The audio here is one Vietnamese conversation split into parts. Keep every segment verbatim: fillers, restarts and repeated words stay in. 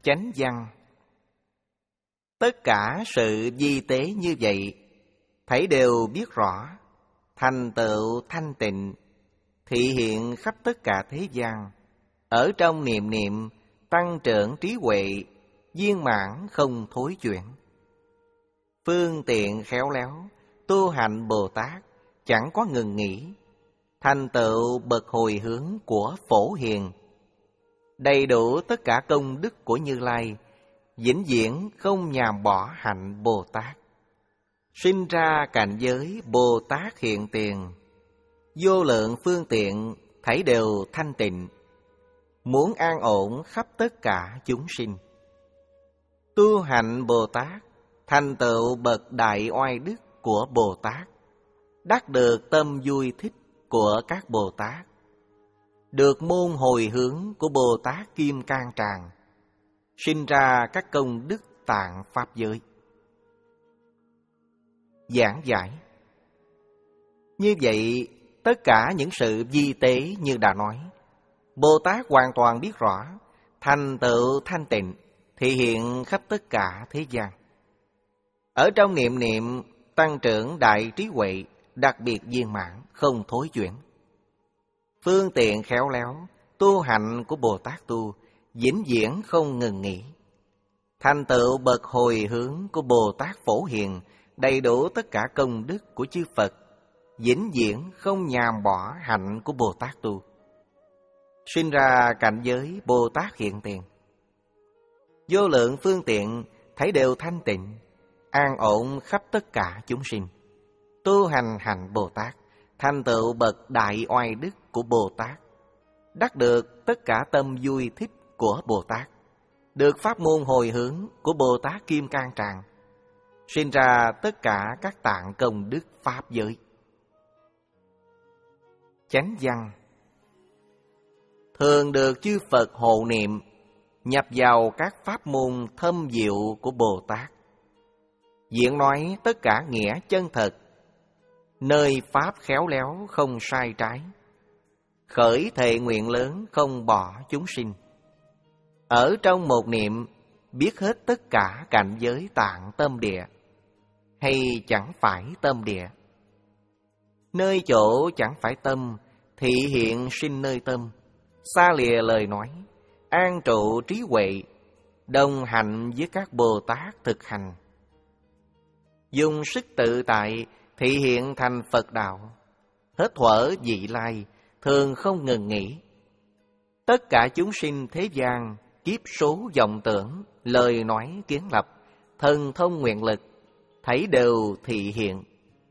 Chánh văn. Tất cả sự vi tế như vậy, thảy đều biết rõ, thành tựu thanh tịnh, thị hiện khắp tất cả thế gian. Ở trong niệm niệm, tăng trưởng trí huệ, viên mãn không thối chuyển. Phương tiện khéo léo, tu hành Bồ Tát, chẳng có ngừng nghỉ, thành tựu bậc hồi hướng của Phổ Hiền. Đầy đủ tất cả công đức của Như Lai, vĩnh viễn không nhàm bỏ hạnh Bồ Tát. Sinh ra cảnh giới Bồ Tát hiện tiền, vô lượng phương tiện thảy đều thanh tịnh, muốn an ổn khắp tất cả chúng sinh. Tu hành Bồ Tát, thành tựu bậc đại oai đức của Bồ Tát, đắc được tâm vui thích của các Bồ Tát, được môn hồi hướng của Bồ Tát Kim Cang Tràng, sinh ra các công đức tạng pháp giới. Giảng giải. Như vậy, tất cả những sự vi tế như đã nói, Bồ Tát hoàn toàn biết rõ, thành tựu thanh tịnh, thị hiện khắp tất cả thế gian. Ở trong niệm niệm, tăng trưởng đại trí huệ, đặc biệt viên mãn, không thối chuyển. Phương tiện khéo léo, tu hành của Bồ Tát tu, vĩnh viễn không ngừng nghỉ. Thành tựu bậc hồi hướng của Bồ Tát Phổ Hiền, đầy đủ tất cả công đức của chư Phật, vĩnh viễn không nhàm bỏ hạnh của Bồ Tát tu. Sinh ra cảnh giới Bồ Tát hiện tiền. Vô lượng phương tiện thấy đều thanh tịnh, an ổn khắp tất cả chúng sinh. Tu hành hạnh Bồ Tát, thành tựu bậc đại oai đức của Bồ Tát, đắc được tất cả tâm vui thích của Bồ Tát, được pháp môn hồi hướng của Bồ Tát Kim Cang Tràng, sinh ra tất cả các tạng công đức pháp giới. Chánh văn. Thường được chư Phật hộ niệm, nhập vào các pháp môn thâm diệu của Bồ Tát, diễn nói tất cả nghĩa chân thật, nơi pháp khéo léo không sai trái, khởi thệ nguyện lớn không bỏ chúng sinh. Ở trong một niệm, biết hết tất cả cảnh giới tạng tâm địa, hay chẳng phải tâm địa. Nơi chỗ chẳng phải tâm, thị hiện sinh nơi tâm, xa lìa lời nói, an trụ trí huệ, đồng hành với các Bồ Tát thực hành. Dùng sức tự tại, thị hiện thành Phật đạo, hết thuở vị lai, thường không ngừng nghỉ. Tất cả chúng sinh thế gian, kiếp số vọng tưởng, lời nói kiến lập, thần thông nguyện lực, thấy đều thị hiện.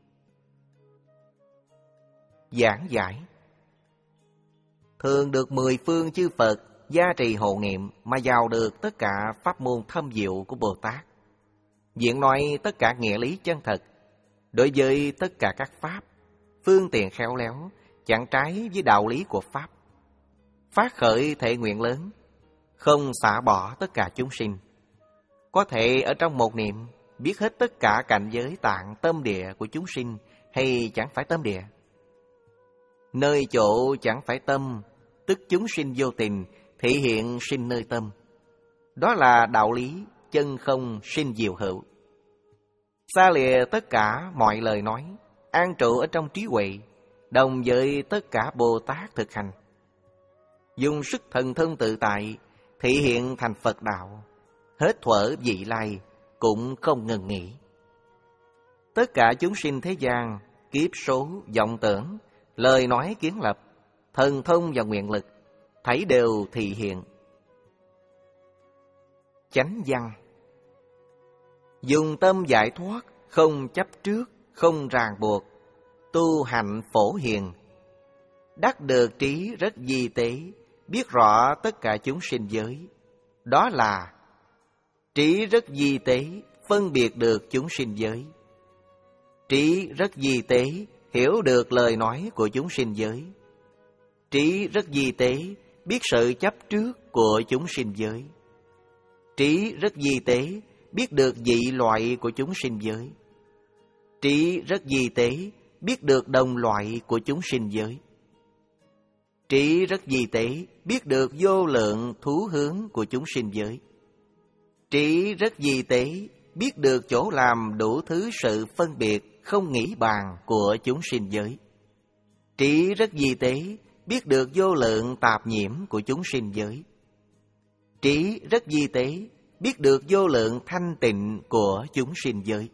Giảng giải. Thường được mười phương chư Phật gia trì hộ niệm mà vào được tất cả pháp môn thâm diệu của Bồ Tát, diễn nói tất cả nghĩa lý chân thật, đối với tất cả các pháp, phương tiện khéo léo, chẳng trái với đạo lý của pháp, phát khởi thệ nguyện lớn, không xả bỏ tất cả chúng sinh. Có thể ở trong một niệm biết hết tất cả cảnh giới tạng tâm địa của chúng sinh, hay chẳng phải tâm địa. Nơi chỗ chẳng phải tâm, tức chúng sinh vô tình, thị hiện sinh nơi tâm. Đó là đạo lý chân không sinh diệu hữu. Xa lìa tất cả mọi lời nói, an trụ ở trong trí huệ, đồng với tất cả Bồ Tát thực hành. Dùng sức thần thông tự tại, thị hiện thành Phật đạo, hết thuở vị lai, cũng không ngừng nghỉ. Tất cả chúng sinh thế gian, kiếp số, vọng tưởng, lời nói kiến lập, thần thông và nguyện lực, thấy đều thị hiện. Chánh văn. Dùng tâm giải thoát, không chấp trước, không ràng buộc, tu hạnh Phổ Hiền, đắc được trí rất vi tế, biết rõ tất cả chúng sinh giới. Đó là trí rất vi tế, phân biệt được chúng sinh giới. Trí rất vi tế, hiểu được lời nói của chúng sinh giới. Trí rất vi tế, biết sự chấp trước của chúng sinh giới. Trí rất vi tế, biết được dị loại của chúng sinh giới. Trí rất vi tế, biết được đồng loại của chúng sinh giới. Trí rất vi tế, biết được vô lượng thú hướng của chúng sinh giới. Trí rất vi tế, biết được chỗ làm đủ thứ sự phân biệt không nghĩ bàn của chúng sinh giới. Trí rất vi tế, biết được vô lượng tạp nhiễm của chúng sinh giới. Trí rất vi tế, biết được vô lượng thanh tịnh của chúng sinh giới.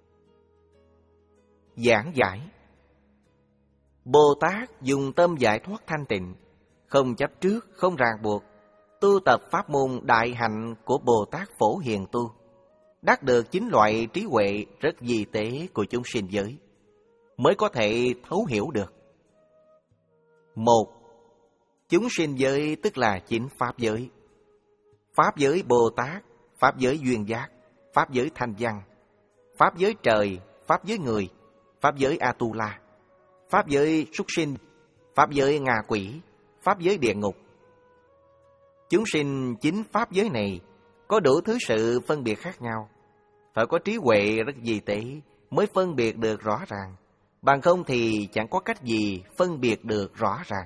Giảng giải. Bồ Tát dùng tâm giải thoát thanh tịnh, không chấp trước, không ràng buộc, tu tập pháp môn đại hạnh của Bồ Tát Phổ Hiền tu, đắc được chín loại trí huệ rất vi tế của chúng sinh giới, mới có thể thấu hiểu được. Một, chúng sinh giới tức là chín pháp giới. Pháp giới Bồ Tát, pháp giới duyên giác, pháp giới thanh văn, pháp giới trời, pháp giới người, pháp giới Atula, pháp giới súc sinh, pháp giới ngạ quỷ, pháp giới địa ngục. Chúng sinh chín pháp giới này có đủ thứ sự phân biệt khác nhau, phải có trí huệ rất vi tế mới phân biệt được rõ ràng, bằng không thì chẳng có cách gì phân biệt được rõ ràng.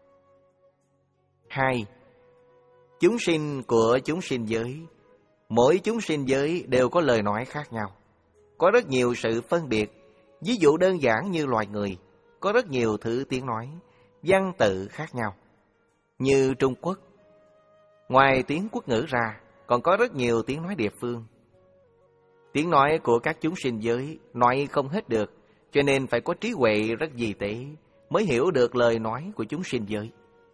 Hai, chúng sinh của chúng sinh giới, mỗi chúng sinh giới đều có lời nói khác nhau, có rất nhiều sự phân biệt. Ví dụ đơn giản như loài người, có rất nhiều thứ tiếng nói, văn tự khác nhau. Như Trung Quốc, ngoài tiếng quốc ngữ ra, còn có rất nhiều tiếng nói địa phương. Tiếng nói của các chúng sinh giới nói không hết được, cho nên phải có trí huệ rất vi tế mới hiểu được lời nói của chúng sinh giới.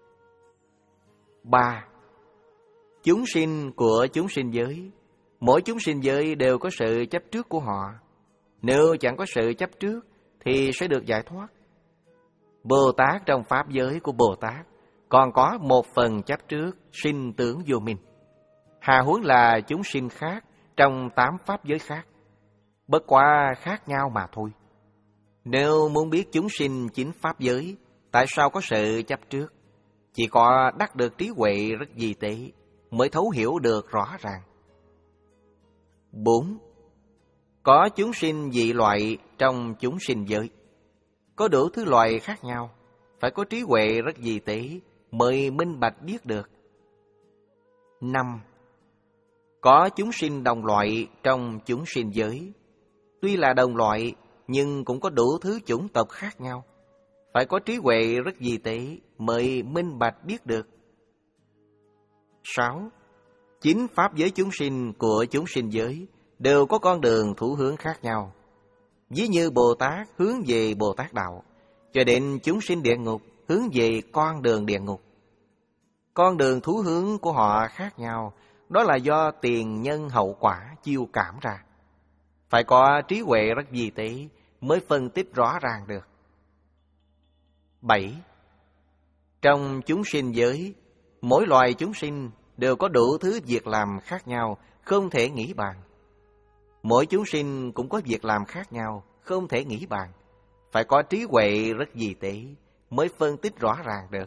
Ba, chúng sinh của chúng sinh giới, mỗi chúng sinh giới đều có sự chấp trước của họ. Nếu chẳng có sự chấp trước thì sẽ được giải thoát. Bồ Tát trong pháp giới của Bồ Tát còn có một phần chấp trước sinh tướng vô minh, hà huống là chúng sinh khác trong tám pháp giới khác, bất quá khác nhau mà thôi. Nếu muốn biết chúng sinh chín pháp giới tại sao có sự chấp trước, chỉ có đắc được trí huệ rất vi tế mới thấu hiểu được rõ ràng. Bốn, có chúng sinh dị loại trong chúng sinh giới, có đủ thứ loại khác nhau, phải có trí huệ rất vi tế mới minh bạch biết được. Năm, có chúng sinh đồng loại trong chúng sinh giới, tuy là đồng loại nhưng cũng có đủ thứ chủng tộc khác nhau, phải có trí huệ rất vi tế mới minh bạch biết được. Sáu, chín pháp giới chúng sinh của chúng sinh giới đều có con đường thủ hướng khác nhau. Ví như Bồ Tát hướng về Bồ Tát Đạo, cho đến chúng sinh địa ngục hướng về con đường địa ngục. Con đường thú hướng của họ khác nhau, đó là do tiền nhân hậu quả chiêu cảm ra. Phải có trí huệ rất vi tế mới phân tích rõ ràng được. Bảy, trong chúng sinh giới, mỗi loài chúng sinh đều có đủ thứ việc làm khác nhau, không thể nghĩ bàn. Mỗi chúng sinh cũng có việc làm khác nhau, không thể nghĩ bàn. Phải có trí huệ rất vi tế mới phân tích rõ ràng được.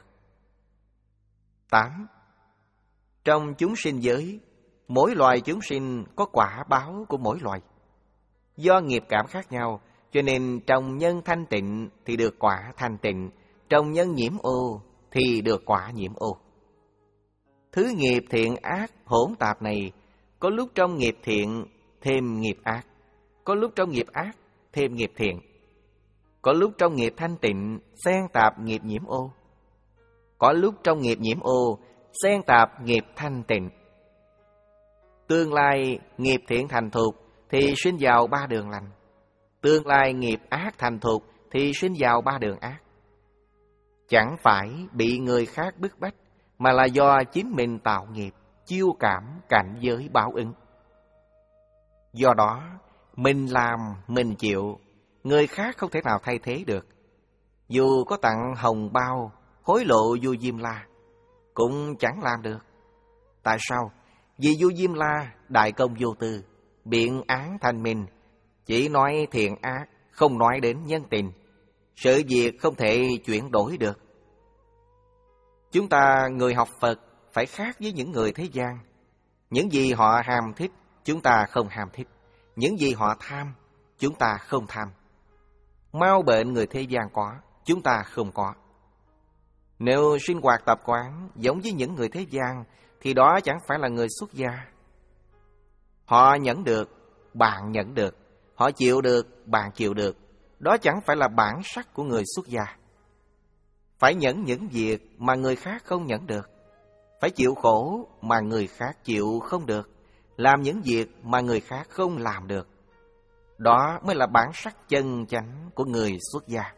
Tám, trong chúng sinh giới, mỗi loài chúng sinh có quả báo của mỗi loài. Do nghiệp cảm khác nhau, cho nên trong nhân thanh tịnh thì được quả thanh tịnh, trong nhân nhiễm ô thì được quả nhiễm ô. Thứ nghiệp thiện ác hỗn tạp này, có lúc trong nghiệp thiện thêm nghiệp ác, có lúc trong nghiệp ác thêm nghiệp thiện, có lúc trong nghiệp thanh tịnh xen tạp nghiệp nhiễm ô, có lúc trong nghiệp nhiễm ô xen tạp nghiệp thanh tịnh. Tương lai nghiệp thiện thành thục thì sinh vào ba đường lành, tương lai nghiệp ác thành thục thì sinh vào ba đường ác. Chẳng phải bị người khác bức bách, mà là do chính mình tạo nghiệp, chiêu cảm cảnh giới báo ứng. Do đó, mình làm, mình chịu, người khác không thể nào thay thế được. Dù có tặng hồng bao, hối lộ vua Diêm La, cũng chẳng làm được. Tại sao? Vì vua Diêm La đại công vô tư, biện án thanh minh, chỉ nói thiện ác, không nói đến nhân tình. Sự việc không thể chuyển đổi được. Chúng ta người học Phật phải khác với những người thế gian. Những gì họ ham thích, chúng ta không ham thích. Những gì họ tham, chúng ta không tham. Mau bệnh người thế gian có, chúng ta không có. Nếu sinh hoạt tập quán giống với những người thế gian, thì đó chẳng phải là người xuất gia. Họ nhẫn được, bạn nhẫn được. Họ chịu được, bạn chịu được. Đó chẳng phải là bản sắc của người xuất gia. Phải nhẫn những việc mà người khác không nhẫn được. Phải chịu khổ mà người khác chịu không được. Làm những việc mà người khác không làm được. Đó mới là bản sắc chân chánh của người xuất gia.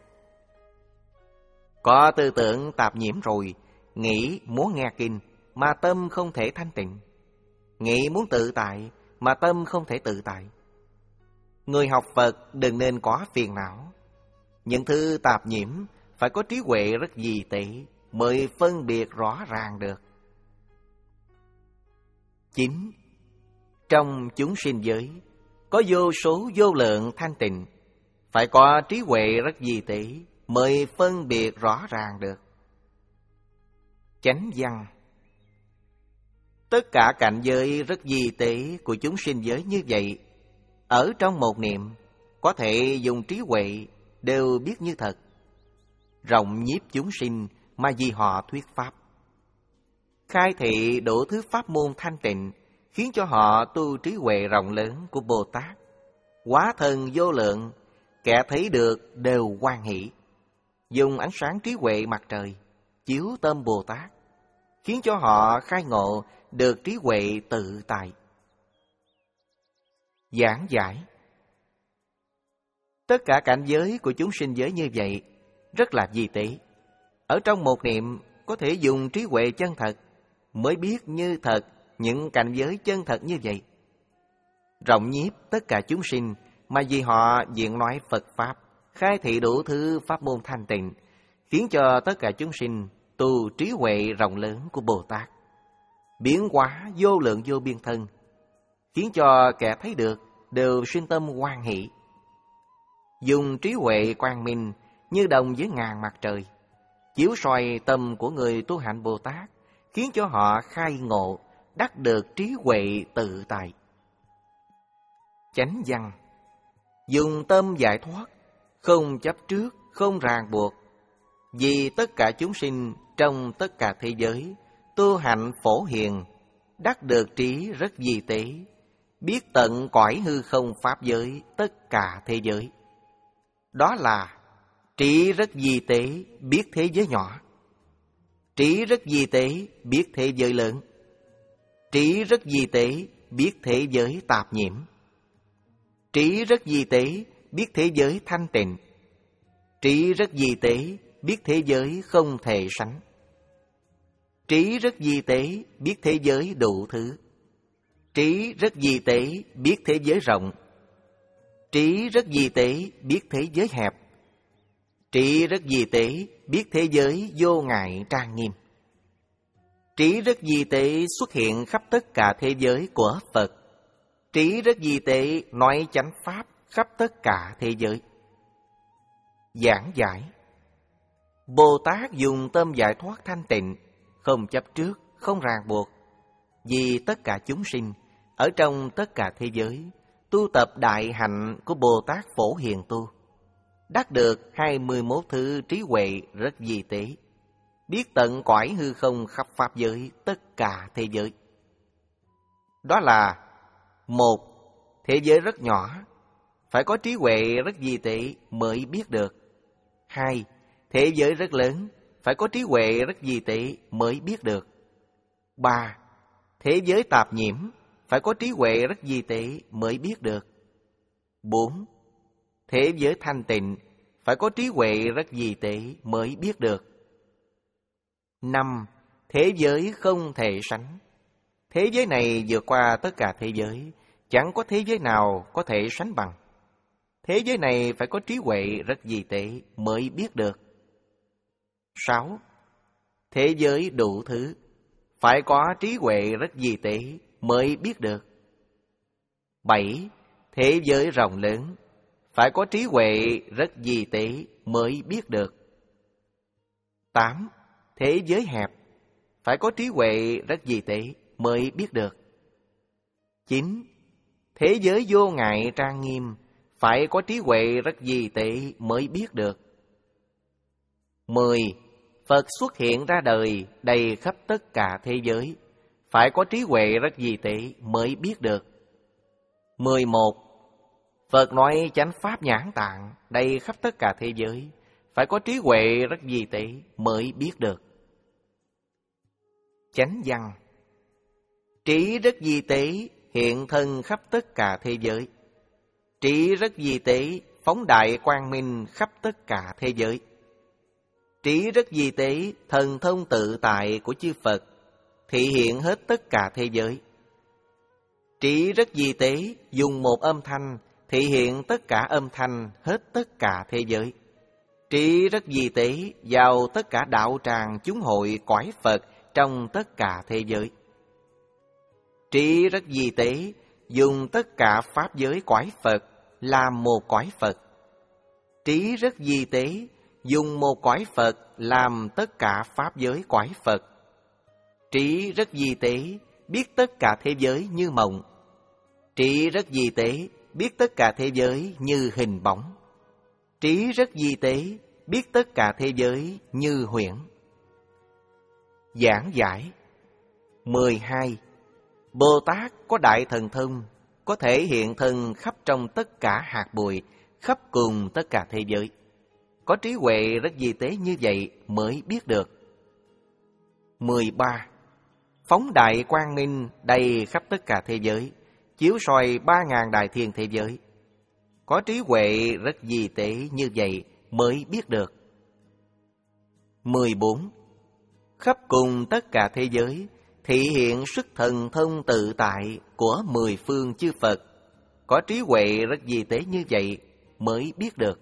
Có tư tưởng tạp nhiễm rồi, nghĩ muốn nghe kinh mà tâm không thể thanh tịnh. Nghĩ muốn tự tại mà tâm không thể tự tại. Người học Phật đừng nên có phiền não. Những thứ tạp nhiễm phải có trí huệ rất vi tế mới phân biệt rõ ràng được. Chín. Trong chúng sinh giới có vô số vô lượng thanh tịnh, phải có trí huệ rất vi tế mới phân biệt rõ ràng được. Chánh văn. Tất cả cảnh giới rất vi tế của chúng sinh giới như vậy, ở trong một niệm có thể dùng trí huệ đều biết như thật, rộng nhiếp chúng sinh mà vì họ thuyết pháp. Khai thị đủ thứ pháp môn thanh tịnh, khiến cho họ tu trí huệ rộng lớn của Bồ Tát. Hóa thân vô lượng, kẻ thấy được đều hoan hỷ. Dùng ánh sáng trí huệ mặt trời chiếu tâm Bồ Tát, khiến cho họ khai ngộ được trí huệ tự tại. Giảng giải. Tất cả cảnh giới của chúng sinh giới như vậy rất là vi tế. Ở trong một niệm có thể dùng trí huệ chân thật mới biết như thật những cảnh giới chân thật như vậy. Rộng nhiếp tất cả chúng sinh mà vì họ diện nói Phật Pháp, khai thị đủ thứ pháp môn thanh tịnh, khiến cho tất cả chúng sinh tu trí huệ rộng lớn của Bồ Tát. Biến hóa vô lượng vô biên thân, khiến cho kẻ thấy được đều sinh tâm hoan hỷ. Dùng trí huệ quang minh như đồng với ngàn mặt trời, chiếu soi tâm của người tu hạnh Bồ Tát, khiến cho họ khai ngộ, đắc được trí huệ tự tại. Chánh văn. Dùng tâm giải thoát, không chấp trước, không ràng buộc. Vì tất cả chúng sinh trong tất cả thế giới tu hạnh phổ hiền, đắc được trí rất vi tế, biết tận cõi hư không pháp giới tất cả thế giới. Đó là trí rất vi tế, biết thế giới nhỏ. Trí rất vi tế, biết thế giới lớn. Trí rất vi tế, biết thế giới tạp nhiễm. Trí rất vi tế, biết thế giới thanh tịnh. Trí rất vi tế, biết thế giới không thể sánh. Trí rất vi tế, biết thế giới đủ thứ. Trí rất vi tế, biết thế giới rộng. Trí rất vi tế, biết thế giới hẹp. Trí rất vi tế, biết thế giới vô ngại trang nghiêm. Trí rất vi tế xuất hiện khắp tất cả thế giới của Phật. Trí rất vi tế nói chánh pháp khắp tất cả thế giới. Giảng giải. Bồ Tát dùng tâm giải thoát thanh tịnh, không chấp trước, không ràng buộc. Vì tất cả chúng sinh ở trong tất cả thế giới tu tập đại hạnh của Bồ Tát Phổ Hiền tu, đắc được hai mươi mốt thứ trí huệ rất vi tế, biết tận cõi hư không khắp pháp giới tất cả thế giới. Đó là: một, thế giới rất nhỏ, phải có trí huệ rất vi tế mới biết được. Hai, thế giới rất lớn, phải có trí huệ rất vi tế mới biết được. Ba, thế giới tạp nhiễm, phải có trí huệ rất vi tế mới biết được. Bốn, thế giới thanh tịnh, phải có trí huệ rất vi tế mới biết được. Năm, thế giới không thể sánh. Thế giới này vượt qua tất cả thế giới, chẳng có thế giới nào có thể sánh bằng. Thế giới này phải có trí huệ rất vi tế mới biết được. Sáu, thế giới đủ thứ, phải có trí huệ rất vi tế mới biết được. Bảy, thế giới rộng lớn, phải có trí huệ rất vi tế mới biết được. Tám, thế giới hẹp, phải có trí huệ rất vi tế mới biết được. Chín, thế giới vô ngại trang nghiêm, phải có trí huệ rất vi tế mới biết được. Mười, Phật xuất hiện ra đời đầy khắp tất cả thế giới, phải có trí huệ rất vi tế mới biết được. mười một. Phật nói chánh pháp nhãn tạng đầy khắp tất cả thế giới, phải có trí huệ rất vi tế mới biết được. Chánh văn. Trí rất vi tế hiện thân khắp tất cả thế giới. Trí rất vi tế phóng đại quang minh khắp tất cả thế giới. Trí rất vi tế thần thông tự tại của chư Phật thị hiện hết tất cả thế giới. Trí rất vi tế dùng một âm thanh thị hiện tất cả âm thanh hết tất cả thế giới. Trí rất vi tế vào tất cả đạo tràng chúng hội cõi Phật trong tất cả thế giới. Trí rất vi tế dùng tất cả pháp giới cõi Phật làm một cõi Phật. Trí rất vi tế dùng một cõi Phật làm tất cả pháp giới cõi Phật. Trí rất vi tế biết tất cả thế giới như mộng. Trí rất vi tế biết tất cả thế giới như hình bóng. Trí rất vi tế biết tất cả thế giới như huyễn. Giảng giải. mười hai. Bồ Tát có đại thần thông, có thể hiện thân khắp trong tất cả hạt bụi, khắp cùng tất cả thế giới. Có trí huệ rất vi tế như vậy mới biết được. mười ba. Phóng đại quang minh đầy khắp tất cả thế giới, chiếu soi ba ngàn đại thiên thế giới. Có trí huệ rất vi tế như vậy mới biết được. mười bốn. Khắp cùng tất cả thế giới thị hiện sức thần thông tự tại của mười phương chư Phật. Có trí huệ rất vi tế như vậy mới biết được.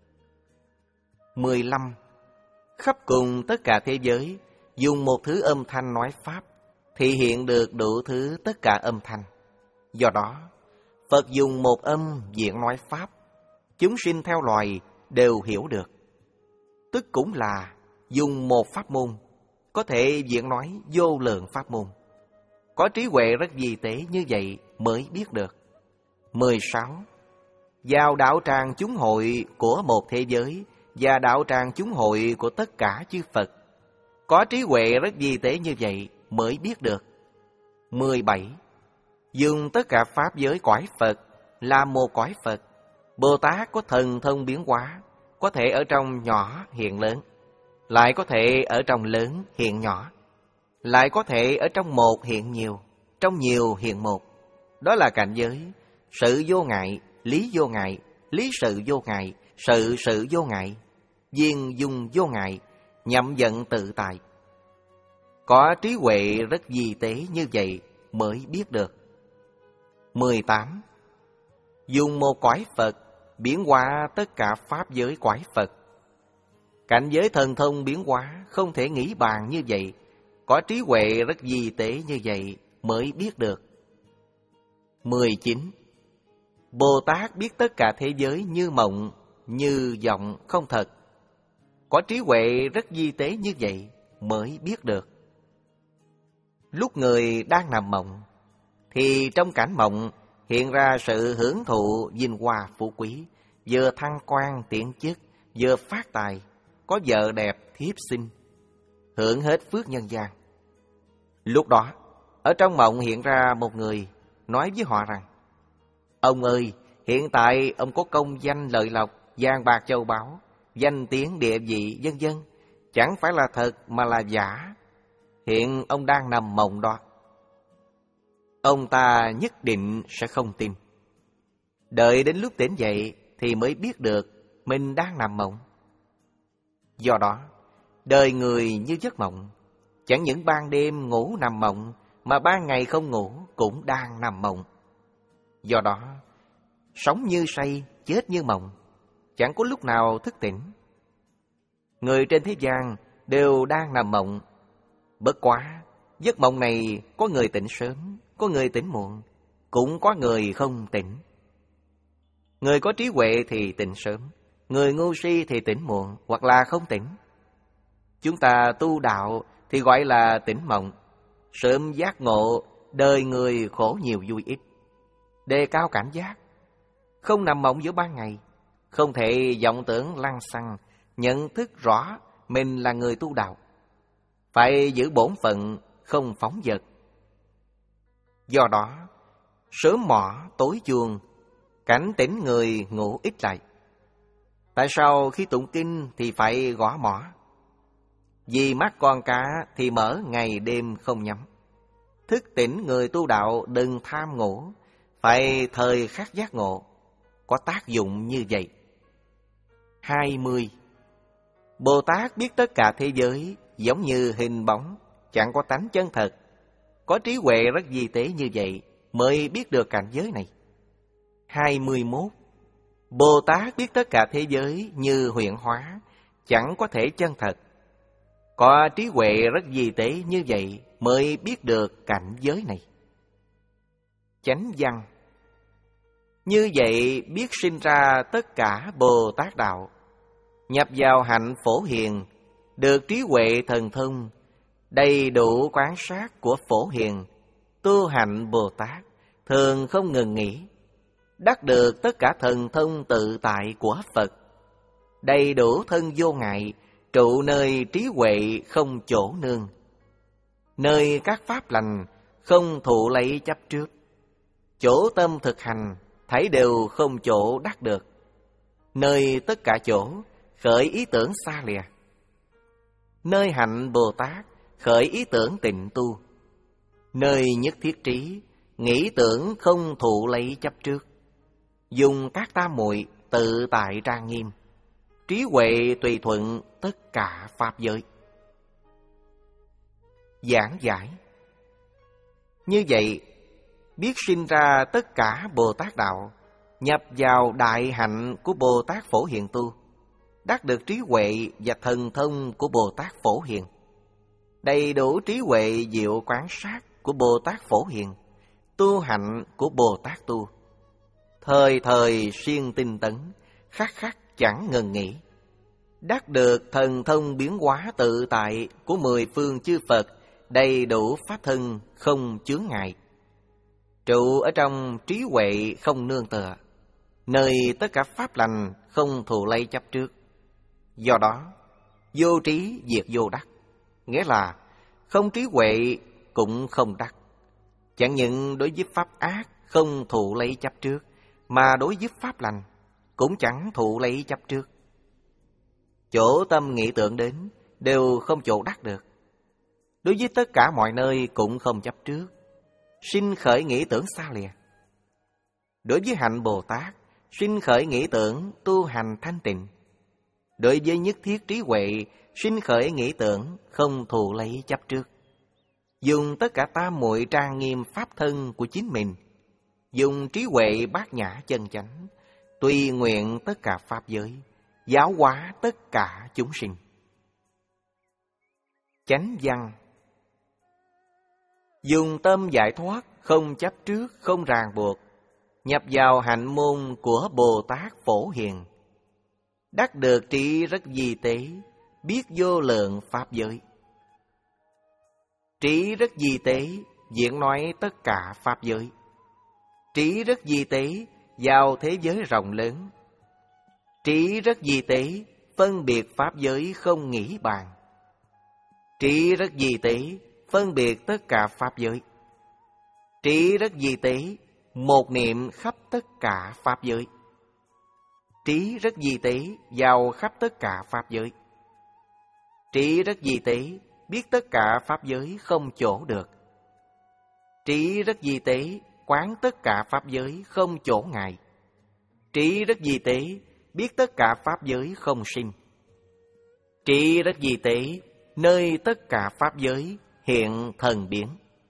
mười lăm. Khắp cùng tất cả thế giới dùng một thứ âm thanh nói Pháp thị hiện được đủ thứ tất cả âm thanh. Do đó, Phật dùng một âm diễn nói Pháp, chúng sinh theo loài đều hiểu được. Tức cũng là dùng một pháp môn, có thể diễn nói vô lượng pháp môn. Có trí huệ rất vi tế như vậy mới biết được. mười sáu. Vào đạo tràng chúng hội của một thế giới và đạo tràng chúng hội của tất cả chư Phật. Có trí huệ rất vi tế như vậy mới biết được. mười bảy. Dùng tất cả pháp giới cõi Phật là một cõi Phật. Bồ Tát có thần thông biến hóa, có thể ở trong nhỏ hiện lớn, lại có thể ở trong lớn hiện nhỏ, lại có thể ở trong một hiện nhiều, trong nhiều hiện một. Đó là cảnh giới sự vô ngại, lý vô ngại, lý sự vô ngại, sự sự vô ngại, viên dung vô ngại, nhậm vận tự tại. Có trí huệ rất vi tế như vậy mới biết được. mười tám. Dùng một cõi Phật biến hóa tất cả pháp giới cõi Phật. Cảnh giới thần thông biến hóa không thể nghĩ bàn như vậy. Có trí huệ rất vi tế như vậy mới biết được. mười chín. Bồ Tát biết tất cả thế giới như mộng, như vọng không thật. Có trí huệ rất vi tế như vậy mới biết được. Lúc người đang nằm mộng, thì trong cảnh mộng hiện ra sự hưởng thụ vinh hoa phú quý, vừa thăng quan tiến chức, vừa phát tài, có vợ đẹp thiếp xinh, hưởng hết phước nhân gian. Lúc đó, ở trong mộng hiện ra một người nói với họ rằng: Ông ơi, hiện tại ông có công danh lợi lộc, vàng bạc châu báu, danh tiếng địa vị vân vân, chẳng phải là thật mà là giả. Hiện ông đang nằm mộng đó. Ông ta nhất định sẽ không tin. Đợi đến lúc tỉnh dậy thì mới biết được mình đang nằm mộng. Do đó, đời người như giấc mộng, chẳng những ban đêm ngủ nằm mộng, mà ban ngày không ngủ cũng đang nằm mộng. Do đó, sống như say, chết như mộng, chẳng có lúc nào thức tỉnh. Người trên thế gian đều đang nằm mộng. Bất quá, giấc mộng này có người tỉnh sớm, có người tỉnh muộn, cũng có người không tỉnh. Người có trí huệ thì tỉnh sớm, người ngu si thì tỉnh muộn hoặc là không tỉnh. Chúng ta tu đạo thì gọi là tỉnh mộng. Sớm giác ngộ, đời người khổ nhiều vui ít. Đề cao cảnh giác, không nằm mộng giữa ban ngày, không thể vọng tưởng lăng xăng, nhận thức rõ mình là người tu đạo. Phải giữ bổn phận, không phóng dật. Do đó, Sớm mỏ tối chuông, cảnh tỉnh người ngủ ít lại. Tại sao khi tụng kinh thì phải gõ mỏ? Vì mắt con cá thì mở ngày đêm không nhắm. Thức tỉnh người tu đạo đừng tham ngủ, phải thời khắc giác ngộ, có tác dụng như vậy. hai mươi. Bồ Tát biết tất cả thế giới giống như hình bóng, chẳng có tánh chân thật. Có trí huệ rất vi tế như vậy mới biết được cảnh giới này. hai mươi mốt. Bồ Tát biết tất cả thế giới như huyễn hóa, chẳng có thể chân thật. Có trí huệ rất vi tế như vậy mới biết được cảnh giới này. Chánh văn. Như vậy biết sinh ra tất cả Bồ Tát đạo, nhập vào hạnh phổ hiền, được trí huệ thần thông, đầy đủ quán sát của phổ hiền, tu hạnh Bồ Tát, thường không ngừng nghỉ, đắc được tất cả thần thông tự tại của Phật, đầy đủ thân vô ngại, trụ nơi trí huệ không chỗ nương, nơi các pháp lành không thụ lấy chấp trước, chỗ tâm thực hành thấy đều không chỗ đắc được, nơi tất cả chỗ khởi ý tưởng xa lìa, nơi hạnh Bồ Tát khởi ý tưởng tịnh tu, nơi nhất thiết trí nghĩ tưởng không thụ lấy chấp trước, dùng các tam muội tự tại trang nghiêm, trí huệ tùy thuận tất cả pháp giới. Giảng giải. Như vậy biết sinh ra tất cả Bồ Tát đạo, nhập vào đại hạnh của Bồ Tát Phổ Hiền tu, đắc được trí huệ và thần thông của Bồ Tát Phổ Hiền, đầy đủ trí huệ diệu quán sát của Bồ Tát Phổ Hiền, tu hạnh của Bồ Tát tu, thời thời siêng tinh tấn, khắc khắc chẳng ngừng nghỉ, đắc được thần thông biến hóa tự tại của mười phương chư Phật, đầy đủ pháp thân không chướng ngại, trụ ở trong trí huệ không nương tựa, nơi tất cả pháp lành không thụ lấy chấp trước. Do đó vô trí diệt vô đắc, nghĩa là không trí huệ cũng không đắc. Chẳng những đối với pháp ác không thụ lấy chấp trước, mà đối với pháp lành cũng chẳng thụ lấy chấp trước. Chỗ tâm nghĩ tưởng đến đều không chỗ đắc được. Đối với tất cả mọi nơi cũng không chấp trước, sinh khởi nghĩ tưởng xa lìa. Đối với hạnh Bồ Tát, sinh khởi nghĩ tưởng tu hành thanh tịnh. Đối với nhất thiết trí huệ, sinh khởi nghĩ tưởng không thụ lấy chấp trước. Dùng tất cả tam muội trang nghiêm pháp thân của chính mình, dùng trí huệ bát nhã chân chánh, tùy nguyện tất cả pháp giới, giáo hóa tất cả chúng sinh. Chánh văn. Dùng tâm giải thoát, không chấp trước, không ràng buộc, nhập vào hạnh môn của Bồ Tát Phổ Hiền, đắc được trí rất vi tế, biết vô lượng pháp giới. Trí rất vi tế, diễn nói tất cả pháp giới. Trí rất vi tế, vào thế giới rộng lớn. Trí rất vi tế, phân biệt pháp giới không nghĩ bàn. Trí rất vi tế, phân biệt tất cả pháp giới. Trí rất vi tế, một niệm khắp tất cả pháp giới. Trí rất vi tế, vào khắp tất cả pháp giới. Trí rất vi tế, biết tất cả pháp giới không chỗ được. Trí rất vi tế, quán tất cả pháp giới không chỗ ngại. Trí rất vi tế, biết tất cả pháp giới không sinh. Trí rất vi tế, nơi tất cả pháp giới hiện thần biến.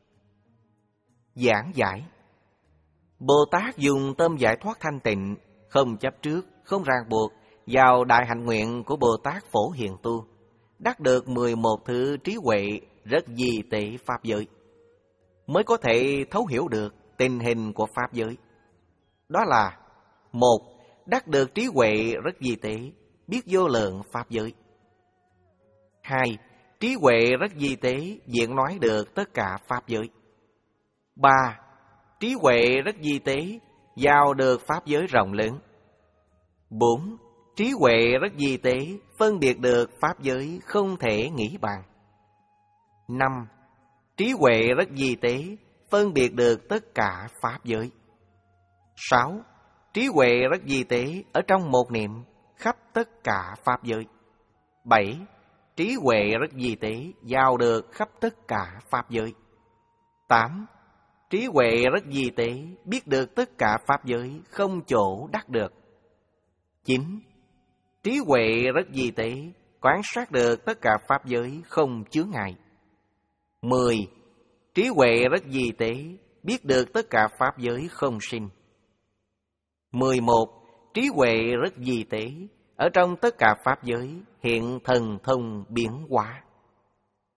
Giảng giải. Bồ Tát dùng tâm giải thoát thanh tịnh, không chấp trước, không ràng buộc, vào đại hạnh nguyện của Bồ Tát Phổ Hiền tu, đắc được mười một thứ trí huệ rất vi tế pháp giới, mới có thể thấu hiểu được tình hình của pháp giới. Đó là: một, đắc được trí huệ rất vi tế, biết vô lượng pháp giới. Hai, trí huệ rất vi tế, diễn nói được tất cả pháp giới. Ba, trí huệ rất vi tế, vào được pháp giới rộng lớn. Bốn, trí huệ rất vi tế, phân biệt được pháp giới không thể nghĩ bàn. Năm, trí huệ rất vi tế, phân biệt được tất cả pháp giới. Sáu, trí huệ rất vi tế ở trong một niệm khắp tất cả pháp giới. Bảy, trí huệ rất vi tế vào được khắp tất cả pháp giới. Tám, trí huệ rất vi tế biết được tất cả pháp giới không chỗ đắc được. Chín, trí huệ rất vi tế quan sát được tất cả pháp giới không chướng ngại. Mười, trí huệ rất vi tế biết được tất cả pháp giới không sinh. Mười một, trí huệ rất vi tế ở trong tất cả pháp giới hiện thần thông biến hóa.